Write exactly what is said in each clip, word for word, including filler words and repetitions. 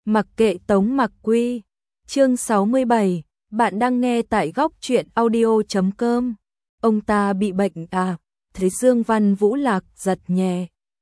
Mặc kệ Tống Mặc Quy. Chương sáu mươi bảy, bạn đang nghe tại góc truyện audio chấm com. Ông ta bị bệnh à? Thấy Dương Văn Vũ Lạc giật nhẹ.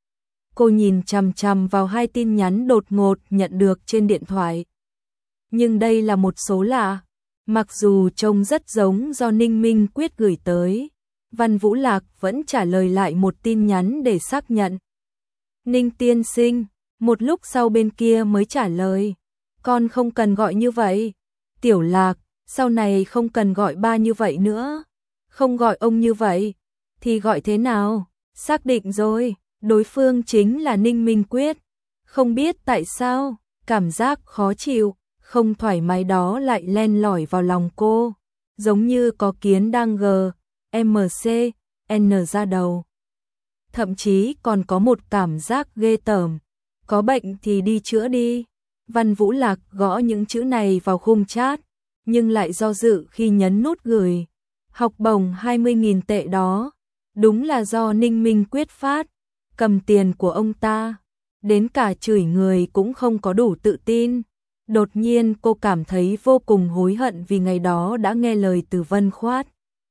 Cô nhìn chằm chằm vào hai tin nhắn đột ngột nhận được trên điện thoại. Nhưng đây là một số lạ. Mặc dù trông rất giống do Ninh Minh Quyết gửi tới, Văn Vũ Lạc vẫn trả lời lại một tin nhắn để xác nhận. Ninh tiên sinh, một lúc sau bên kia mới trả lời. Con không cần gọi như vậy. Tiểu Lạc, sau này không cần gọi ba như vậy nữa. Không gọi ông như vậy. Thì gọi thế nào? Xác định rồi, đối phương chính là Ninh Minh Quyết. Không biết tại sao, cảm giác khó chịu, không thoải mái đó lại len lỏi vào lòng cô. Giống như có kiến đang gờ, em xê, en ra đầu. Thậm chí còn có một cảm giác ghê tởm. Có bệnh thì đi chữa đi. Văn Vũ Lạc gõ những chữ này vào khung chat, nhưng lại do dự khi nhấn nút gửi. Học bổng hai mươi nghìn tệ đó, đúng là do Ninh Minh Quyết phát, cầm tiền của ông ta. Đến cả chửi người cũng không có đủ tự tin. Đột nhiên cô cảm thấy vô cùng hối hận vì ngày đó đã nghe lời từ Vân Khoát.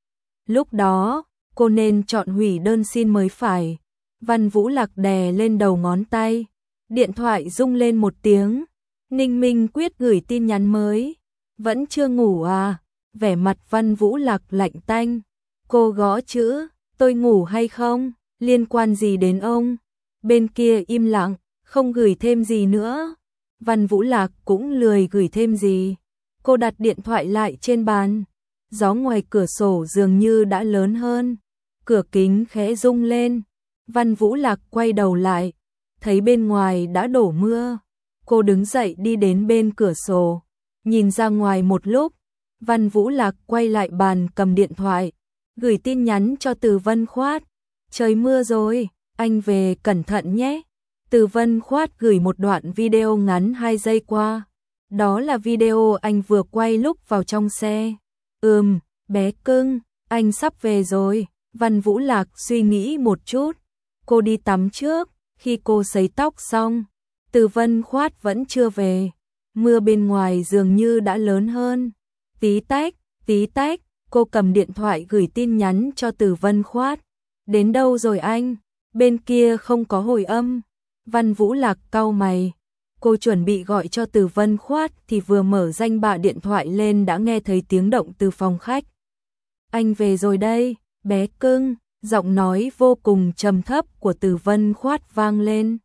Lúc đó, cô nên chọn hủy đơn xin mới phải. Văn Vũ Lạc đè lên đầu ngón tay. Điện thoại rung lên một tiếng. Ninh Minh Quyết gửi tin nhắn mới. Vẫn chưa ngủ à? Vẻ mặt Văn Vũ Lạc lạnh tanh. Cô gõ chữ, tôi ngủ hay không? Liên quan gì đến ông? Bên kia im lặng, không gửi thêm gì nữa. Văn Vũ Lạc cũng lười gửi thêm gì. Cô đặt điện thoại lại trên bàn. Gió ngoài cửa sổ dường như đã lớn hơn. Cửa kính khẽ rung lên. Văn Vũ Lạc quay đầu lại. Thấy bên ngoài đã đổ mưa. Cô đứng dậy đi đến bên cửa sổ. Nhìn ra ngoài một lúc. Văn Vũ Lạc quay lại bàn cầm điện thoại. Gửi tin nhắn cho Từ Vân Khoát. Trời mưa rồi, anh về cẩn thận nhé. Từ Vân Khoát gửi một đoạn video ngắn hai giây qua. Đó là video anh vừa quay lúc vào trong xe. Ừm, bé cưng, anh sắp về rồi. Văn Vũ Lạc suy nghĩ một chút. Cô đi tắm trước. Khi cô sấy tóc xong, Từ Vân Khoát vẫn chưa về. Mưa bên ngoài dường như đã lớn hơn. Tí tách, tí tách, cô cầm điện thoại gửi tin nhắn cho Từ Vân Khoát. Đến đâu rồi anh? Bên kia không có hồi âm. Văn Vũ Lạc cau mày. Cô chuẩn bị gọi cho Từ Vân Khoát thì vừa mở danh bạ điện thoại lên đã nghe thấy tiếng động từ phòng khách. Anh về rồi đây, bé cưng. Giọng nói vô cùng trầm thấp của Từ Vân Khoát vang lên.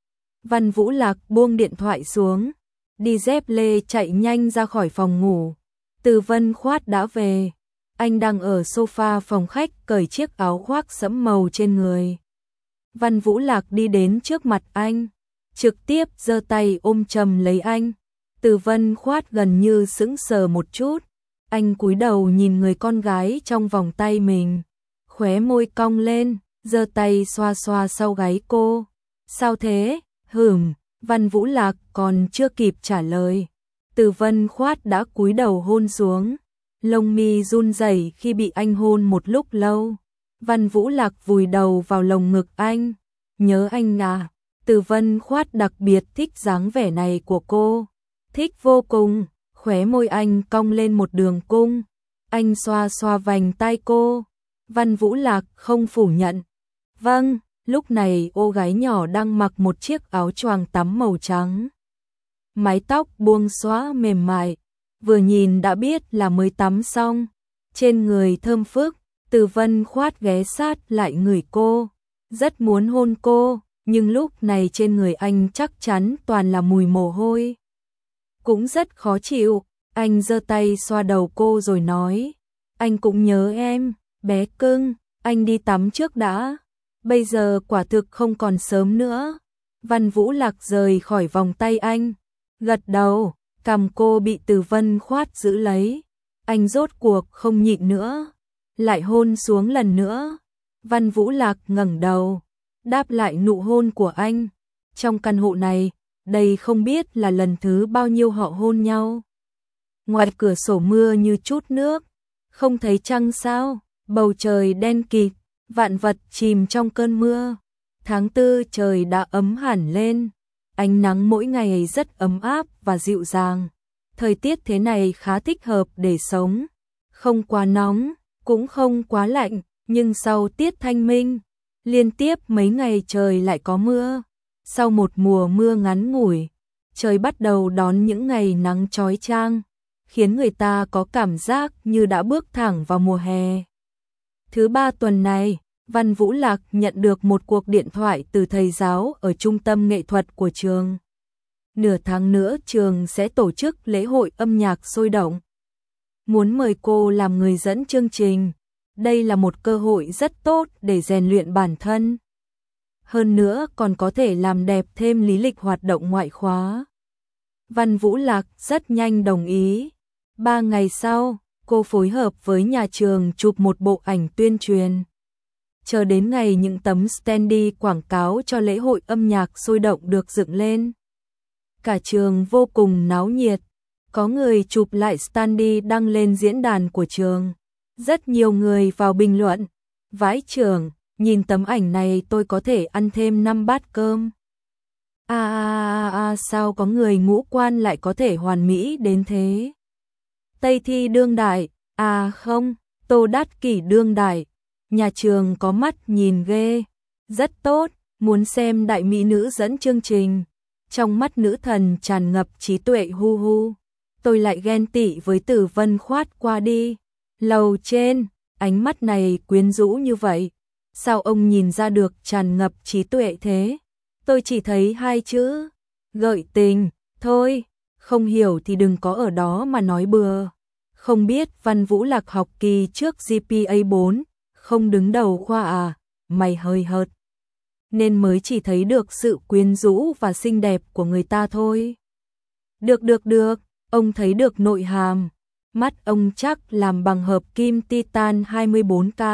Văn Vũ Lạc buông điện thoại xuống, đi dép lê chạy nhanh ra khỏi phòng ngủ. Từ Vân Khoát đã về. Anh đang ở sofa phòng khách cởi chiếc áo khoác sẫm màu trên người. Văn Vũ Lạc đi đến trước mặt anh, trực tiếp giơ tay ôm chầm lấy anh. Từ Vân Khoát gần như sững sờ một chút. Anh cúi đầu nhìn người con gái trong vòng tay mình. Khóe môi cong lên, giơ tay xoa xoa sau gáy cô. Sao thế? Hửm, Văn Vũ Lạc còn chưa kịp trả lời. Từ Vân Khoát đã cúi đầu hôn xuống. Lông mi run rẩy khi bị anh hôn một lúc lâu. Văn Vũ Lạc vùi đầu vào lồng ngực anh. Nhớ anh à? Từ Vân Khoát đặc biệt thích dáng vẻ này của cô. Thích vô cùng. Khóe môi anh cong lên một đường cung. Anh xoa xoa vành tai cô. Văn Vũ Lạc không phủ nhận. Vâng, lúc này cô gái nhỏ đang mặc một chiếc áo choàng tắm màu trắng. Mái tóc buông xõa mềm mại, vừa nhìn đã biết là mới tắm xong. Trên người thơm phức, Từ Vân Khoát ghé sát lại người cô. Rất muốn hôn cô, nhưng lúc này trên người anh chắc chắn toàn là mùi mồ hôi. Cũng rất khó chịu, anh giơ tay xoa đầu cô rồi nói. Anh cũng nhớ em. Bé cưng, anh đi tắm trước đã. Bây giờ quả thực không còn sớm nữa. Văn Vũ Lạc rời khỏi vòng tay anh. Gật đầu, cằm cô bị Từ Vân Khoát giữ lấy. Anh rốt cuộc không nhịn nữa. Lại hôn xuống lần nữa. Văn Vũ Lạc ngẩng đầu, đáp lại nụ hôn của anh. Trong căn hộ này, đây không biết là lần thứ bao nhiêu họ hôn nhau. Ngoài cửa sổ mưa như chút nước. Không thấy trăng sao? Bầu trời đen kịt, vạn vật chìm trong cơn mưa. Tháng tư trời đã ấm hẳn lên. ánh nắng mỗi ngày rất ấm áp và dịu dàng. Thời tiết thế này khá thích hợp để sống, không quá nóng, cũng không quá lạnh, nhưng sau tiết thanh minh, liên tiếp mấy ngày trời lại có mưa. Sau một mùa mưa ngắn ngủi, trời bắt đầu đón những ngày nắng chói chang, khiến người ta có cảm giác như đã bước thẳng vào mùa hè. Thứ ba tuần này, Văn Vũ Lạc nhận được một cuộc điện thoại từ thầy giáo ở trung tâm nghệ thuật của trường. Nửa tháng nữa trường sẽ tổ chức lễ hội âm nhạc sôi động. Muốn mời cô làm người dẫn chương trình. Đây là một cơ hội rất tốt để rèn luyện bản thân. Hơn nữa còn có thể làm đẹp thêm lý lịch hoạt động ngoại khóa. Văn Vũ Lạc rất nhanh đồng ý. Ba ngày sau, cô phối hợp với nhà trường chụp một bộ ảnh tuyên truyền. Chờ đến ngày những tấm standee quảng cáo cho lễ hội âm nhạc sôi động được dựng lên. Cả trường vô cùng náo nhiệt. Có người chụp lại standee đăng lên diễn đàn của trường. Rất nhiều người vào bình luận. Vãi trưởng, nhìn tấm ảnh này tôi có thể ăn thêm năm bát cơm. À, à, à, à sao có người ngũ quan lại có thể hoàn mỹ đến thế? Tây Thi đương đại, à không, Tô Đát Kỷ đương đại. Nhà trường có mắt nhìn ghê. Rất tốt, muốn xem đại mỹ nữ dẫn chương trình. Trong mắt nữ thần tràn ngập trí tuệ hu hu. Tôi lại ghen tị với Tử Vân khoát qua đi. Lầu trên, ánh mắt này quyến rũ như vậy. Sao ông nhìn ra được tràn ngập trí tuệ thế? Tôi chỉ thấy hai chữ, gợi tình, thôi, không hiểu thì đừng có ở đó mà nói bừa. Không biết Văn Vũ Lạc học kỳ trước giê pê a bốn, không đứng đầu khoa à, mày hơi hợt. Nên mới chỉ thấy được sự quyến rũ và xinh đẹp của người ta thôi. Được được được, ông thấy được nội hàm. Mắt ông chắc làm bằng hợp kim titan hai mươi bốn K.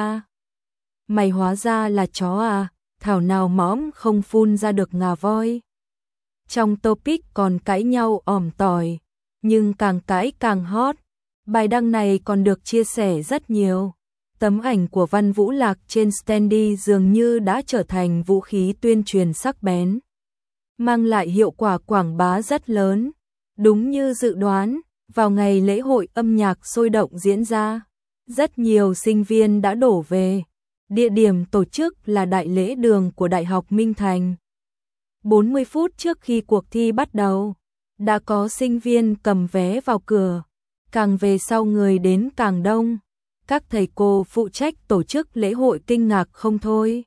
Mày hóa ra là chó à, thảo nào mõm không phun ra được ngà voi. Trong topic còn cãi nhau ỏm tỏi, nhưng càng cãi càng hot. Bài đăng này còn được chia sẻ rất nhiều. Tấm ảnh của Văn Vũ Lạc trên standee dường như đã trở thành vũ khí tuyên truyền sắc bén, mang lại hiệu quả quảng bá rất lớn. Đúng như dự đoán, vào ngày lễ hội âm nhạc sôi động diễn ra, rất nhiều sinh viên đã đổ về. Địa điểm tổ chức là đại lễ đường của Đại học Minh Thành. bốn mươi phút trước khi cuộc thi bắt đầu, đã có sinh viên cầm vé vào cửa. Càng về sau người đến càng đông. Các thầy cô phụ trách tổ chức lễ hội kinh ngạc không thôi.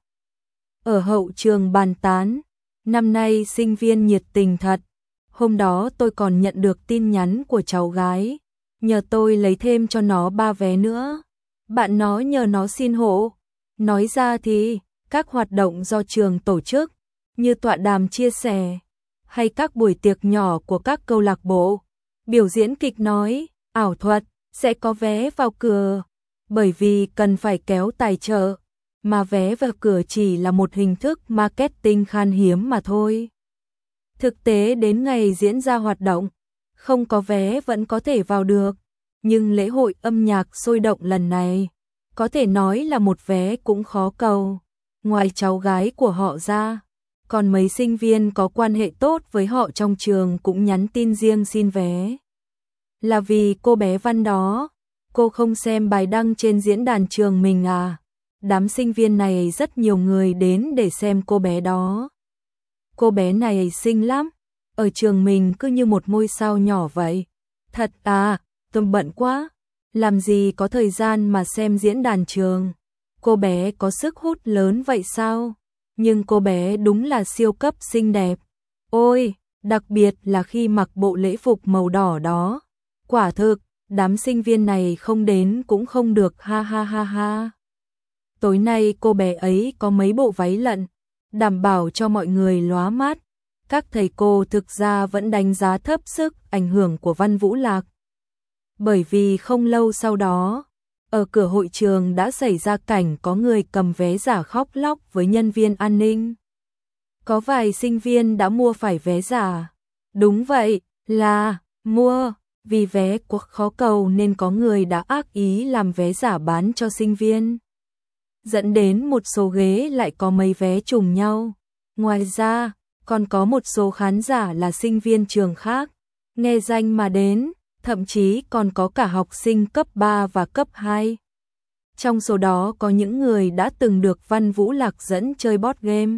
Ở hậu trường bàn tán, năm nay sinh viên nhiệt tình thật. Hôm đó tôi còn nhận được tin nhắn của cháu gái, nhờ tôi lấy thêm cho nó ba vé nữa. Bạn nó nhờ nó xin hộ. Nói ra thì, các hoạt động do trường tổ chức, như tọa đàm chia sẻ, hay các buổi tiệc nhỏ của các câu lạc bộ, biểu diễn kịch nói, ảo thuật, sẽ có vé vào cửa. Bởi vì cần phải kéo tài trợ, mà vé vào cửa chỉ là một hình thức marketing khan hiếm mà thôi. Thực tế đến ngày diễn ra hoạt động, không có vé vẫn có thể vào được. Nhưng lễ hội âm nhạc sôi động lần này, có thể nói là một vé cũng khó cầu. Ngoài cháu gái của họ ra, còn mấy sinh viên có quan hệ tốt với họ trong trường cũng nhắn tin riêng xin vé. Là vì cô bé Văn đó, cô không xem bài đăng trên diễn đàn trường mình à? Đám sinh viên này rất nhiều người đến để xem cô bé đó. Cô bé này xinh lắm, ở trường mình cứ như một ngôi sao nhỏ vậy. Thật à, tôi bận quá, làm gì có thời gian mà xem diễn đàn trường. Cô bé có sức hút lớn vậy sao? Nhưng cô bé đúng là siêu cấp xinh đẹp. Ôi, đặc biệt là khi mặc bộ lễ phục màu đỏ đó. Quả thực, đám sinh viên này không đến cũng không được ha ha ha ha. Tối nay cô bé ấy có mấy bộ váy lận, đảm bảo cho mọi người lóa mắt. Các thầy cô thực ra vẫn đánh giá thấp sức ảnh hưởng của Văn Vũ Lạc. Bởi vì không lâu sau đó, ở cửa hội trường đã xảy ra cảnh có người cầm vé giả khóc lóc với nhân viên an ninh. Có vài sinh viên đã mua phải vé giả. Đúng vậy, là mua. Vì vé quá khó cầu nên có người đã ác ý làm vé giả bán cho sinh viên. Dẫn đến một số ghế lại có mấy vé trùng nhau. Ngoài ra, còn có một số khán giả là sinh viên trường khác, nghe danh mà đến, thậm chí còn có cả học sinh cấp ba và cấp hai. Trong số đó có những người đã từng được Văn Vũ Lạc dẫn chơi board game,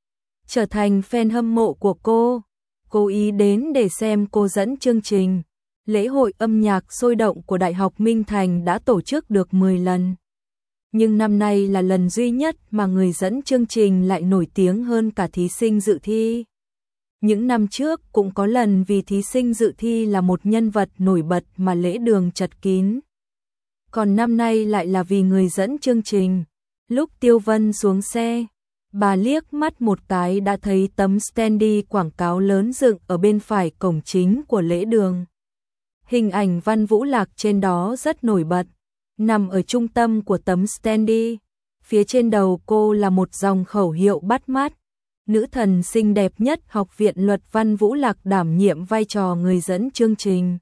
trở thành fan hâm mộ của cô, cố ý đến để xem cô dẫn chương trình. Lễ hội âm nhạc sôi động của Đại học Minh Thành đã tổ chức được mười lần. Nhưng năm nay là lần duy nhất mà người dẫn chương trình lại nổi tiếng hơn cả thí sinh dự thi. Những năm trước cũng có lần vì thí sinh dự thi là một nhân vật nổi bật mà lễ đường chật kín. Còn năm nay lại là vì người dẫn chương trình. Lúc Tiêu Vân xuống xe, bà liếc mắt một cái đã thấy tấm standee quảng cáo lớn dựng ở bên phải cổng chính của lễ đường. Hình ảnh Văn Vũ Lạc trên đó rất nổi bật, nằm ở trung tâm của tấm standee. Phía trên đầu cô là một dòng khẩu hiệu bắt mắt. Nữ thần xinh đẹp nhất Học viện Luật Văn Vũ Lạc đảm nhiệm vai trò người dẫn chương trình.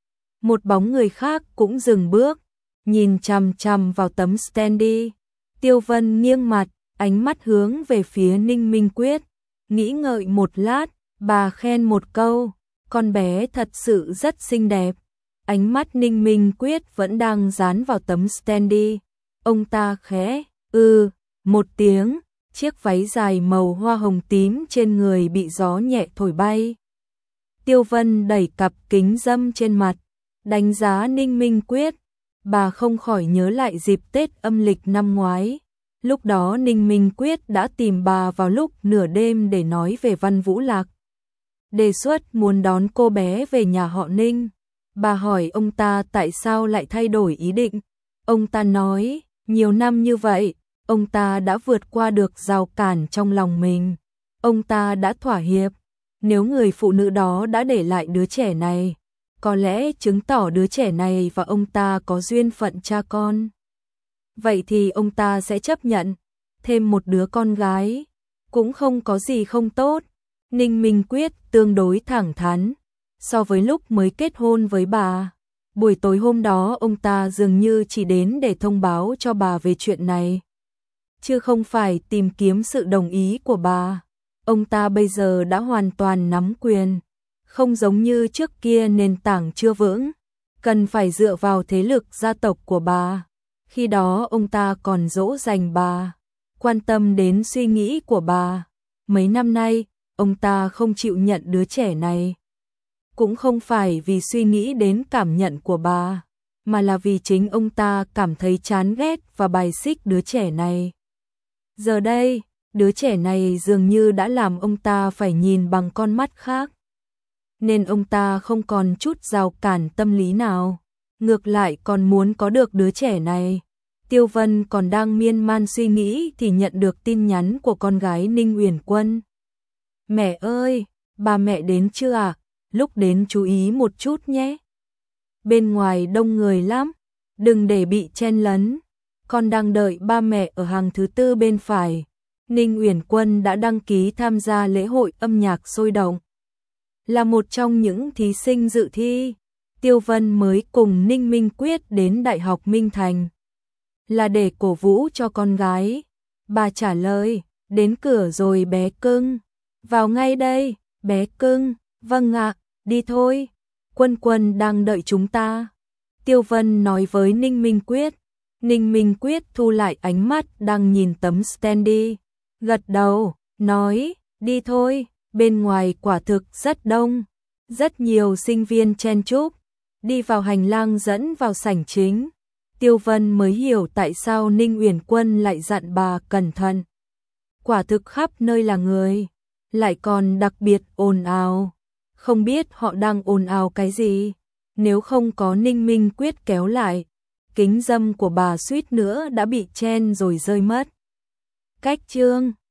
Một bóng người khác cũng dừng bước, nhìn chằm chằm vào tấm standee. Tiêu Vân nghiêng mặt, ánh mắt hướng về phía Ninh Minh Quyết. Nghĩ ngợi một lát, bà khen một câu, con bé thật sự rất xinh đẹp. Ánh mắt Ninh Minh Quyết vẫn đang dán vào tấm standee. Ông ta khẽ, ư, một tiếng, chiếc váy dài màu hoa hồng tím trên người bị gió nhẹ thổi bay. Tiêu Vân đẩy cặp kính râm trên mặt, đánh giá Ninh Minh Quyết. Bà không khỏi nhớ lại dịp Tết âm lịch năm ngoái. Lúc đó Ninh Minh Quyết đã tìm bà vào lúc nửa đêm để nói về Văn Vũ Lạc. Đề xuất muốn đón cô bé về nhà họ Ninh. Bà hỏi ông ta tại sao lại thay đổi ý định. Ông ta nói, nhiều năm như vậy, ông ta đã vượt qua được rào cản trong lòng mình. Ông ta đã thỏa hiệp. Nếu người phụ nữ đó đã để lại đứa trẻ này, có lẽ chứng tỏ đứa trẻ này và ông ta có duyên phận cha con. Vậy thì ông ta sẽ chấp nhận thêm một đứa con gái, cũng không có gì không tốt. Ninh Minh Quyết tương đối thẳng thắn so với lúc mới kết hôn với bà. Buổi tối hôm đó ông ta dường như chỉ đến để thông báo cho bà về chuyện này, chứ không phải tìm kiếm sự đồng ý của bà. Ông ta bây giờ đã hoàn toàn nắm quyền, không giống như trước kia nền tảng chưa vững, cần phải dựa vào thế lực gia tộc của bà. Khi đó ông ta còn dỗ dành bà, quan tâm đến suy nghĩ của bà. Mấy năm nay, ông ta không chịu nhận đứa trẻ này, cũng không phải vì suy nghĩ đến cảm nhận của bà, mà là vì chính ông ta cảm thấy chán ghét và bài xích đứa trẻ này. Giờ đây, đứa trẻ này dường như đã làm ông ta phải nhìn bằng con mắt khác, nên ông ta không còn chút rào cản tâm lý nào, ngược lại còn muốn có được đứa trẻ này. Tiêu Vân còn đang miên man suy nghĩ thì nhận được tin nhắn của con gái Ninh Uyển Quân. Mẹ ơi, bà mẹ đến chưa ạ? À? Lúc đến chú ý một chút nhé. Bên ngoài đông người lắm, đừng để bị chen lấn. Con đang đợi ba mẹ ở hàng thứ tư bên phải. Ninh Uyển Quân đã đăng ký tham gia lễ hội âm nhạc sôi động, là một trong những thí sinh dự thi. Tiêu Vân mới cùng Ninh Minh Quyết đến Đại học Minh Thành, là để cổ vũ cho con gái. Bà trả lời, đến cửa rồi bé cưng. Vào ngay đây, bé cưng. Vâng ạ, đi thôi. Quân Quân đang đợi chúng ta. Tiêu Vân nói với Ninh Minh Quyết. Ninh Minh Quyết thu lại ánh mắt đang nhìn tấm standee, gật đầu, nói, đi thôi. Bên ngoài quả thực rất đông, rất nhiều sinh viên chen chúc. Đi vào hành lang dẫn vào sảnh chính. Tiêu Vân mới hiểu tại sao Ninh Uyển Quân lại dặn bà cẩn thận. Quả thực khắp nơi là người, lại còn đặc biệt ồn ào. Không biết họ đang ồn ào cái gì. Nếu không có Ninh Minh Quyết kéo lại, kính râm của bà suýt nữa đã bị chen rồi rơi mất. Cách chương